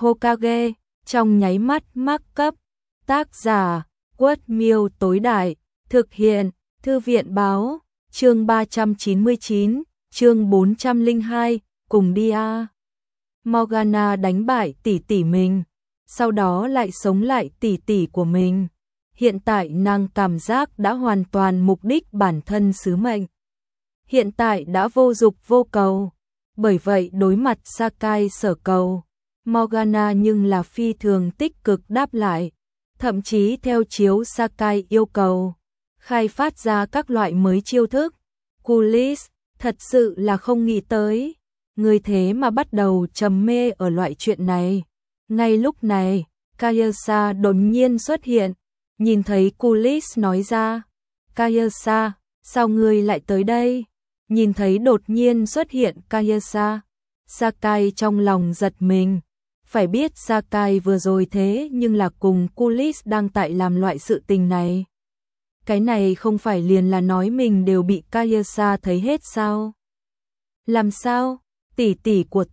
Hokage, trong nháy mắt mắc cấp. Tác giả, Quất Miêu tối đại, thực hiện, Thư viện báo, chương 399, chương 402, cùng đi a. Morgana đánh bại tỷ tỷ mình, sau đó lại sống lại tỷ tỷ của mình. Hiện tại nàng cảm giác đã hoàn toàn mục đích bản thân sứ mệnh. Hiện tại đã vô dục vô cầu, bởi vậy đối mặt Sakai sở cầu, Morgana nhưng là phi thường tích cực đáp lại, thậm chí theo chiếu Sakai yêu cầu, khai phát ra các loại mới chiêu thức. Kulis, thật sự là không nghĩ tới, người thế mà bắt đầu trầm mê ở loại chuyện này. Ngay lúc này, Kayasa đột nhiên xuất hiện, nhìn thấy Kulis nói ra, Kayasa, sao ngươi lại tới đây? Nhìn thấy đột nhiên xuất hiện Kayasa, Sakai trong lòng giật mình. Phải biết Sakai vừa rồi thế nhưng là cùng Kulis đang tại làm loại sự tình này. Cái này không phải liền là nói mình đều bị Kayasa thấy hết sao? Làm sao? Tỷ tỷ của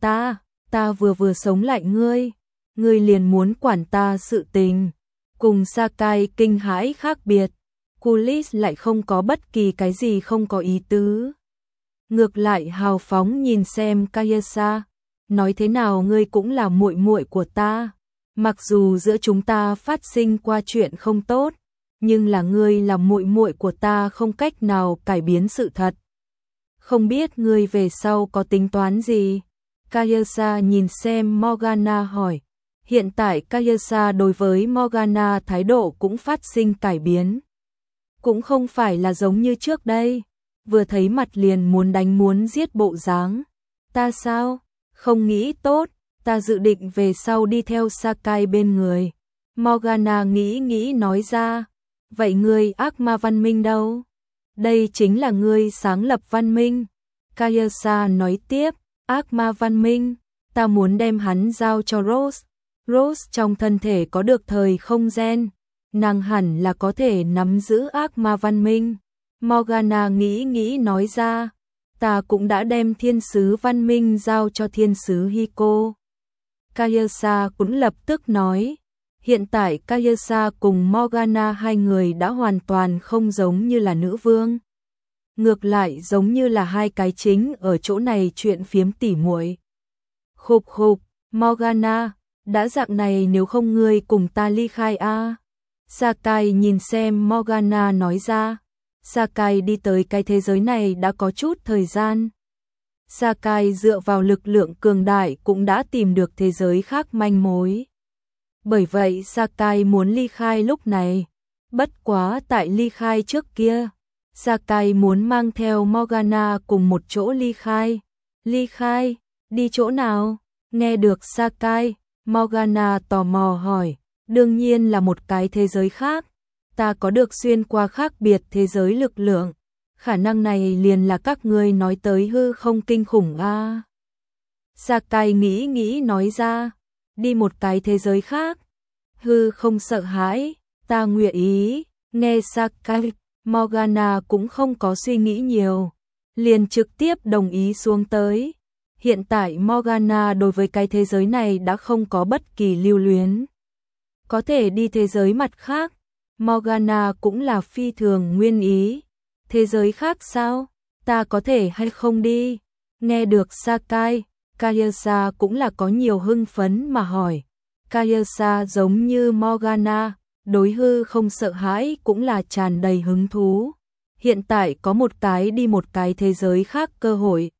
ta vừa sống lại ngươi liền muốn quản ta sự tình. Cùng Sakai kinh hãi khác biệt, Kulis lại không có bất kỳ cái gì không có ý tứ. Ngược lại hào phóng nhìn xem Kayasa, nói thế nào ngươi cũng là muội muội của ta, mặc dù giữa chúng ta phát sinh qua chuyện không tốt, nhưng là ngươi là muội muội của ta không cách nào cải biến sự thật. Không biết ngươi về sau có tính toán gì? Kayasa nhìn xem Morgana hỏi. Hiện tại Kayasa đối với Morgana thái độ cũng phát sinh cải biến. Cũng không phải là giống như trước đây, vừa thấy mặt liền muốn đánh muốn giết bộ dáng. Ta sao? Không nghĩ tốt, ta dự định về sau đi theo Sakai bên người. Morgana nghĩ nói ra, vậy ngươi ác ma văn minh đâu? Đây chính là ngươi sáng lập văn minh. Kayasa nói tiếp, ác ma văn minh, ta muốn đem hắn giao cho Rose. Rose trong thân thể có được thời không gen, nàng hẳn là có thể nắm giữ ác ma văn minh. Morgana nghĩ nói ra, ta cũng đã đem thiên sứ văn minh giao cho thiên sứ Hiko. Kayasa cũng lập tức nói, hiện tại Kayasa cùng Morgana hai người đã hoàn toàn không giống như là nữ vương. Ngược lại giống như là hai cái chính ở chỗ này chuyện phiếm tỉ muội. Khục, Morgana, đã dạng này nếu không ngươi cùng ta ly khai a. Sakai nhìn xem Morgana nói ra. Sakai đi tới cái thế giới này đã có chút thời gian. Sakai dựa vào lực lượng cường đại cũng đã tìm được thế giới khác manh mối. Bởi vậy Sakai muốn ly khai lúc này. Bất quá tại ly khai trước kia, Sakai muốn mang theo Morgana cùng một chỗ ly khai. Ly khai? Đi chỗ nào? Nghe được Sakai, Morgana tò mò hỏi. Đương nhiên là một cái thế giới khác. Ta có được xuyên qua khác biệt thế giới lực lượng. Khả năng này liền là các ngươi nói tới hư không kinh khủng a. Sakai nghĩ nói ra. Đi một cái thế giới khác. Hư không sợ hãi, ta nguyện ý. Nghe Sakai, Morgana cũng không có suy nghĩ nhiều, liền trực tiếp đồng ý xuống tới. Hiện tại Morgana đối với cái thế giới này đã không có bất kỳ lưu luyến. Có thể đi thế giới mặt khác, Morgana cũng là phi thường nguyên ý. Thế giới khác sao? Ta có thể hay không đi? Nghe được Sakai, Kayasa cũng là có nhiều hưng phấn mà hỏi. Kayasa giống như Morgana, đối hư không sợ hãi cũng là tràn đầy hứng thú. Hiện tại có một cái đi một cái thế giới khác cơ hội.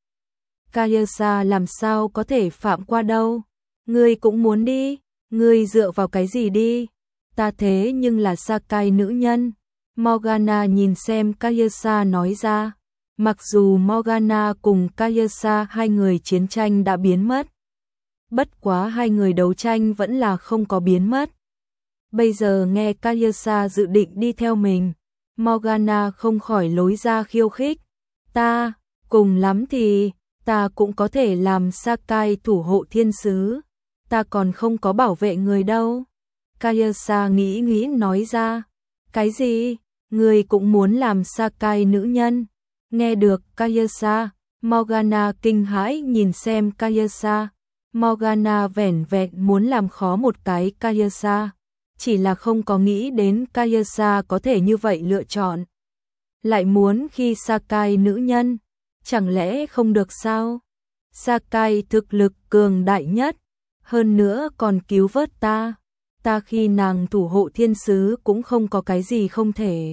Kayasa làm sao có thể phạm qua đâu? Ngươi cũng muốn đi? Ngươi dựa vào cái gì đi? Ta thế nhưng là Sakai nữ nhân. Morgana nhìn xem Kayasa nói ra. Mặc dù Morgana cùng Kayasa hai người chiến tranh đã biến mất. Bất quá hai người đấu tranh vẫn là không có biến mất. Bây giờ nghe Kayasa dự định đi theo mình, Morgana không khỏi lối ra khiêu khích. Ta, cùng lắm thì, ta cũng có thể làm Sakai thủ hộ thiên sứ. Ta còn không có bảo vệ người đâu. Kayasa nghĩ nói ra. Cái gì? Người cũng muốn làm Sakai nữ nhân? Nghe được Kayasa, Morgana kinh hãi nhìn xem Kayasa. Morgana vẻn vẹn muốn làm khó một cái Kaiasa, chỉ là không có nghĩ đến Kaiasa có thể như vậy lựa chọn. Lại muốn khi Sakai nữ nhân, chẳng lẽ không được sao? Sakai thực lực cường đại nhất, hơn nữa còn cứu vớt ta khi nàng thủ hộ thiên sứ cũng không có cái gì không thể.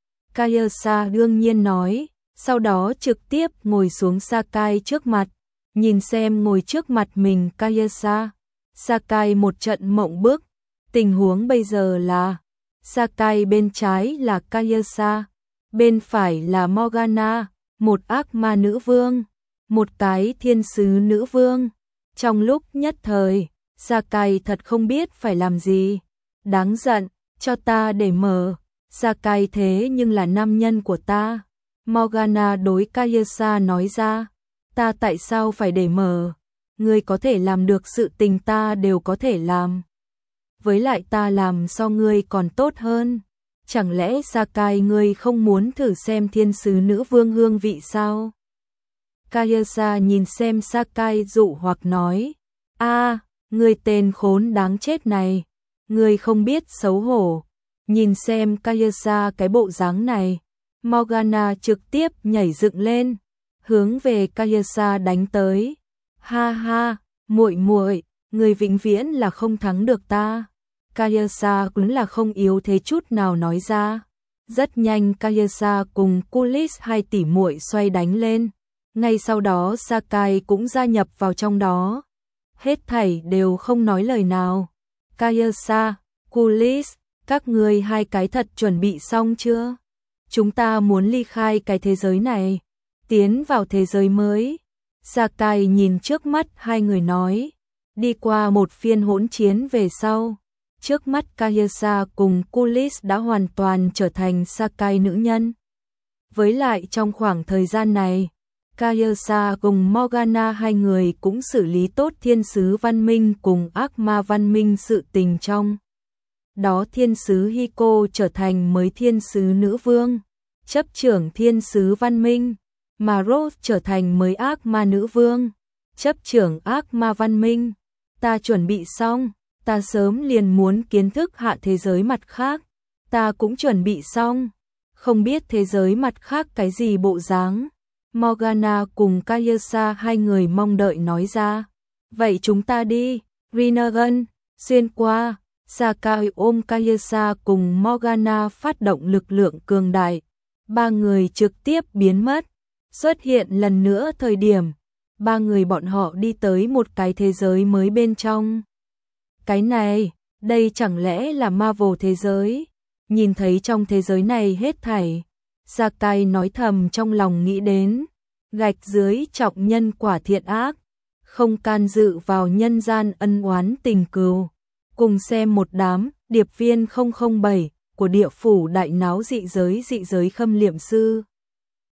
Kaiasa đương nhiên nói, sau đó trực tiếp ngồi xuống Sakai trước mặt, nhìn xem ngồi trước mặt mình Kaiasa. Sakai một trận mộng bức, tình huống bây giờ là Sakai bên trái là Kaiasa, bên phải là Morgana, một ác ma nữ vương, một cái thiên sứ nữ vương. Trong lúc nhất thời, Sakai thật không biết phải làm gì. Đáng giận, cho ta để mở. Sakai thế nhưng là nam nhân của ta. Morgana đối Kaiasa nói ra, ta tại sao phải để mở? Ngươi có thể làm được sự tình ta đều có thể làm. Với lại ta làm so ngươi còn tốt hơn. Chẳng lẽ Sakai ngươi không muốn thử xem thiên sứ nữ vương hương vị sao? Kaiasa nhìn xem Sakai dụ hoặc nói, ngươi tên khốn đáng chết này, ngươi không biết xấu hổ. Nhìn xem Kaiasa cái bộ dáng này, Morgana trực tiếp nhảy dựng lên, hướng về Kaiasa đánh tới. Ha ha, muội muội, ngươi vĩnh viễn là không thắng được ta. Kaiasa cũng là không yếu thế chút nào nói ra. Rất nhanh Kaiasa cùng Kulis hai tỷ muội xoay đánh lên. Ngay sau đó Sakai cũng gia nhập vào trong đó. Hết thảy đều không nói lời nào. Kaiasa, Kulis, các ngươi hai cái thật chuẩn bị xong chưa? Chúng ta muốn ly khai cái thế giới này, tiến vào thế giới mới. Sakai nhìn trước mắt hai người nói, đi qua một phiên hỗn chiến về sau. Trước mắt Kaiasa cùng Kulis đã hoàn toàn trở thành Sakai nữ nhân. Với lại trong khoảng thời gian này, Kaiasa cùng Morgana hai người cũng xử lý tốt thiên sứ văn minh cùng ác ma văn minh sự tình trong. Đó thiên sứ Hiko trở thành mới thiên sứ nữ vương, chấp trưởng thiên sứ văn minh, mà Rose trở thành mới ác ma nữ vương, chấp trưởng ác ma văn minh. Ta chuẩn bị xong, ta sớm liền muốn kiến thức hạ thế giới mặt khác, ta cũng chuẩn bị xong, không biết thế giới mặt khác cái gì bộ dáng. Morgana cùng Kaiasa hai người mong đợi nói ra. Vậy chúng ta đi, Rinnegan, xuyên qua. Sakai ôm Kaiasa cùng Morgana phát động lực lượng cường đại. Ba người trực tiếp biến mất. Xuất hiện lần nữa thời điểm, ba người bọn họ đi tới một cái thế giới mới bên trong. Cái này, đây chẳng lẽ là Marvel thế giới? Nhìn thấy trong thế giới này hết thảy, Sakai nói thầm trong lòng nghĩ đến, gạch dưới trọng nhân quả thiện ác, không can dự vào nhân gian ân oán tình cừu. Cùng xem một đám điệp viên 007 của địa phủ đại náo dị giới khâm liệm sư.